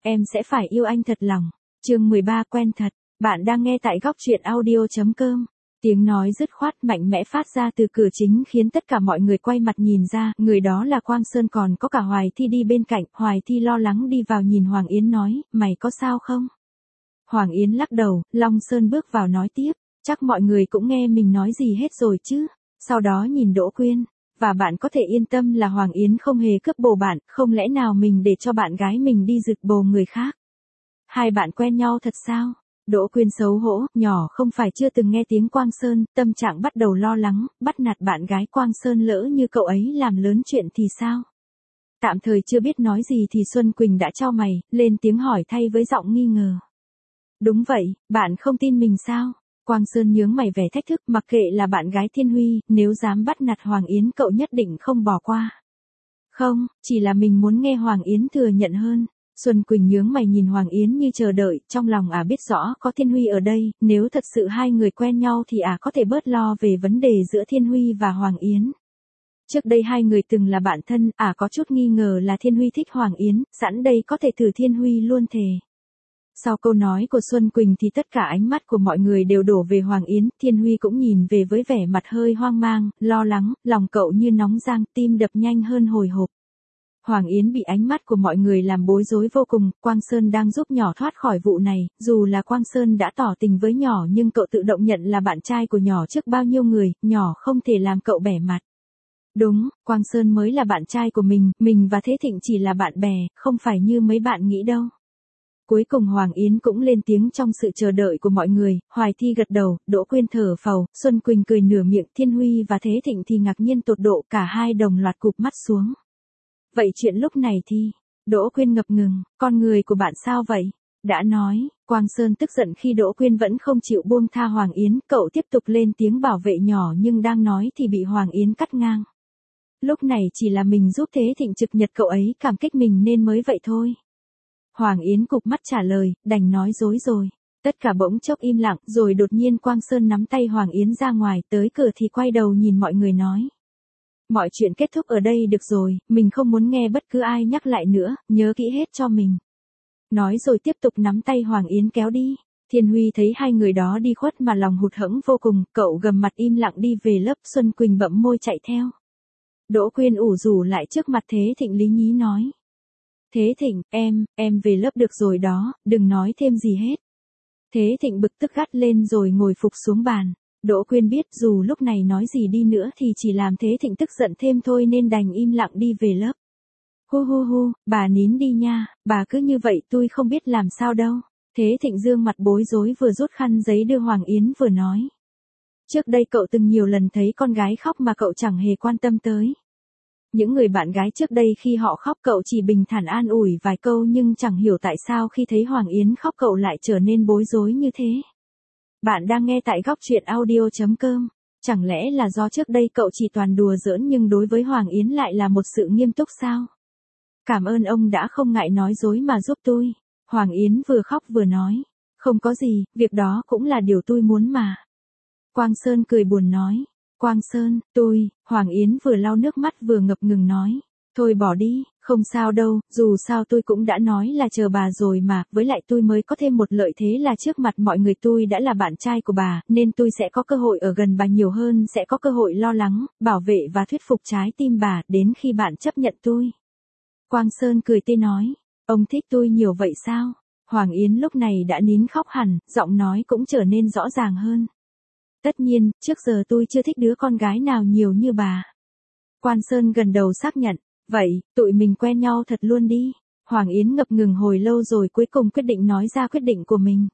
em sẽ phải yêu anh thật lòng. Chương 13 quen thật. Bạn đang nghe tại góc truyện audio.com. Tiếng nói dứt khoát mạnh mẽ phát ra từ cửa chính khiến tất cả mọi người quay mặt nhìn ra, người đó là Quang Sơn, còn có cả Hoài Thi đi bên cạnh. Hoài Thi lo lắng đi vào nhìn Hoàng Yến nói, mày có sao không? Hoàng Yến lắc đầu. Long Sơn bước vào nói tiếp, chắc mọi người cũng nghe mình nói gì hết rồi chứ. Sau đó nhìn Đỗ Quyên, và bạn có thể yên tâm là Hoàng Yến không hề cướp bồ bạn, không lẽ nào mình để cho bạn gái mình đi rực bồ người khác? Hai bạn quen nhau thật sao? Đỗ Quyên xấu hổ, nhỏ không phải chưa từng nghe tiếng Quang Sơn, tâm trạng bắt đầu lo lắng, bắt nạt bạn gái Quang Sơn, lỡ như cậu ấy làm lớn chuyện thì sao? Tạm thời chưa biết nói gì thì Xuân Quỳnh đã chau mày, lên tiếng hỏi thay với giọng nghi ngờ. Đúng vậy, bạn không tin mình sao? Quang Sơn nhướng mày vẻ thách thức, mặc kệ là bạn gái Thiên Huy, nếu dám bắt nạt Hoàng Yến cậu nhất định không bỏ qua. Không, chỉ là mình muốn nghe Hoàng Yến thừa nhận hơn. Xuân Quỳnh nhướng mày nhìn Hoàng Yến như chờ đợi, trong lòng biết rõ có Thiên Huy ở đây, nếu thật sự hai người quen nhau thì có thể bớt lo về vấn đề giữa Thiên Huy và Hoàng Yến. Trước đây hai người từng là bạn thân, có chút nghi ngờ là Thiên Huy thích Hoàng Yến, sẵn đây có thể thử Thiên Huy luôn thề. Sau câu nói của Xuân Quỳnh thì tất cả ánh mắt của mọi người đều đổ về Hoàng Yến, Thiên Huy cũng nhìn về với vẻ mặt hơi hoang mang, lo lắng, lòng cậu như nóng rang, tim đập nhanh hơn hồi hộp. Hoàng Yến bị ánh mắt của mọi người làm bối rối vô cùng, Quang Sơn đang giúp nhỏ thoát khỏi vụ này, dù là Quang Sơn đã tỏ tình với nhỏ nhưng cậu tự động nhận là bạn trai của nhỏ trước bao nhiêu người, nhỏ không thể làm cậu bẻ mặt. Đúng, Quang Sơn mới là bạn trai của mình và Thế Thịnh chỉ là bạn bè, không phải như mấy bạn nghĩ đâu. Cuối cùng Hoàng Yến cũng lên tiếng trong sự chờ đợi của mọi người, Hoài Thi gật đầu, Đỗ Quyên thở phào, Xuân Quỳnh cười nửa miệng, Thiên Huy và Thế Thịnh thì ngạc nhiên tột độ, cả hai đồng loạt cụp mắt xuống. Vậy chuyện lúc này thì, Đỗ Quyên ngập ngừng, con người của bạn sao vậy? Đã nói, Quang Sơn tức giận khi Đỗ Quyên vẫn không chịu buông tha Hoàng Yến, cậu tiếp tục lên tiếng bảo vệ nhỏ nhưng đang nói thì bị Hoàng Yến cắt ngang. Lúc này chỉ là mình giúp Thế Thịnh trực nhật cậu ấy cảm kích mình nên mới vậy thôi. Hoàng Yến cụp mắt trả lời, đành nói dối rồi. Tất cả bỗng chốc im lặng, rồi đột nhiên Quang Sơn nắm tay Hoàng Yến ra ngoài, tới cửa thì quay đầu nhìn mọi người nói. Mọi chuyện kết thúc ở đây được rồi, mình không muốn nghe bất cứ ai nhắc lại nữa, nhớ kỹ hết cho mình. Nói rồi tiếp tục nắm tay Hoàng Yến kéo đi. Thiên Huy thấy hai người đó đi khuất mà lòng hụt hẫng vô cùng, cậu gầm mặt im lặng đi về lớp. Xuân Quỳnh bậm môi chạy theo. Đỗ Quyên ủ rủ lại trước mặt Thế Thịnh lý nhí nói. Thế Thịnh, em về lớp được rồi đó, đừng nói thêm gì hết. Thế Thịnh bực tức gắt lên rồi ngồi phục xuống bàn. Đỗ Quyên biết dù lúc này nói gì đi nữa thì chỉ làm Thế Thịnh tức giận thêm thôi nên đành im lặng đi về lớp. Hu, bà nín đi nha, bà cứ như vậy tôi không biết làm sao đâu. Thế Thịnh dương mặt bối rối vừa rút khăn giấy đưa Hoàng Yến vừa nói. Trước đây cậu từng nhiều lần thấy con gái khóc mà cậu chẳng hề quan tâm tới. Những người bạn gái trước đây khi họ khóc cậu chỉ bình thản an ủi vài câu nhưng chẳng hiểu tại sao khi thấy Hoàng Yến khóc cậu lại trở nên bối rối như thế. Bạn đang nghe tại góc truyện audio.com. Chẳng lẽ là do trước đây cậu chỉ toàn đùa giỡn nhưng đối với Hoàng Yến lại là một sự nghiêm túc sao? Cảm ơn ông đã không ngại nói dối mà giúp tôi. Hoàng Yến vừa khóc vừa nói. Không có gì, việc đó cũng là điều tôi muốn mà. Quang Sơn cười buồn nói. Quang Sơn, Hoàng Yến vừa lau nước mắt vừa ngập ngừng nói. Thôi bỏ đi, không sao đâu, dù sao tôi cũng đã nói là chờ bà rồi mà, với lại tôi mới có thêm một lợi thế là trước mặt mọi người tôi đã là bạn trai của bà, nên tôi sẽ có cơ hội ở gần bà nhiều hơn, sẽ có cơ hội lo lắng, bảo vệ và thuyết phục trái tim bà, đến khi bạn chấp nhận tôi. Quang Sơn cười tươi nói, ông thích tôi nhiều vậy sao? Hoàng Yến lúc này đã nín khóc hẳn, giọng nói cũng trở nên rõ ràng hơn. Tất nhiên, trước giờ tôi chưa thích đứa con gái nào nhiều như bà. Quang Sơn gần đầu xác nhận. Vậy, tụi mình quen nhau thật luôn đi. Hoàng Yến ngập ngừng hồi lâu rồi cuối cùng quyết định nói ra quyết định của mình.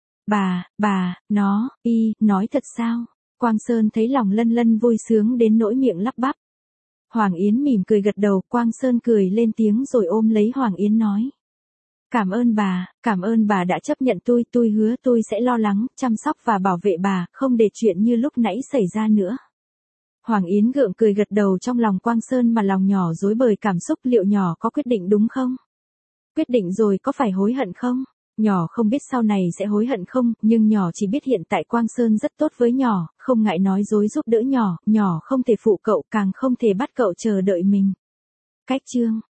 Nói thật sao? Quang Sơn thấy lòng lân lân vui sướng đến nỗi miệng lắp bắp. Hoàng Yến mỉm cười gật đầu, Quang Sơn cười lên tiếng rồi ôm lấy Hoàng Yến nói. Cảm ơn bà đã chấp nhận tôi hứa tôi sẽ lo lắng, chăm sóc và bảo vệ bà, không để chuyện như lúc nãy xảy ra nữa. Hoàng Yến gượng cười gật đầu, trong lòng Quang Sơn mà lòng nhỏ rối bời cảm xúc, liệu nhỏ có quyết định đúng không? Quyết định rồi có phải hối hận không? Nhỏ không biết sau này sẽ hối hận không, nhưng nhỏ chỉ biết hiện tại Quang Sơn rất tốt với nhỏ, không ngại nói dối giúp đỡ nhỏ không thể phụ cậu, càng không thể bắt cậu chờ đợi mình. Cách chương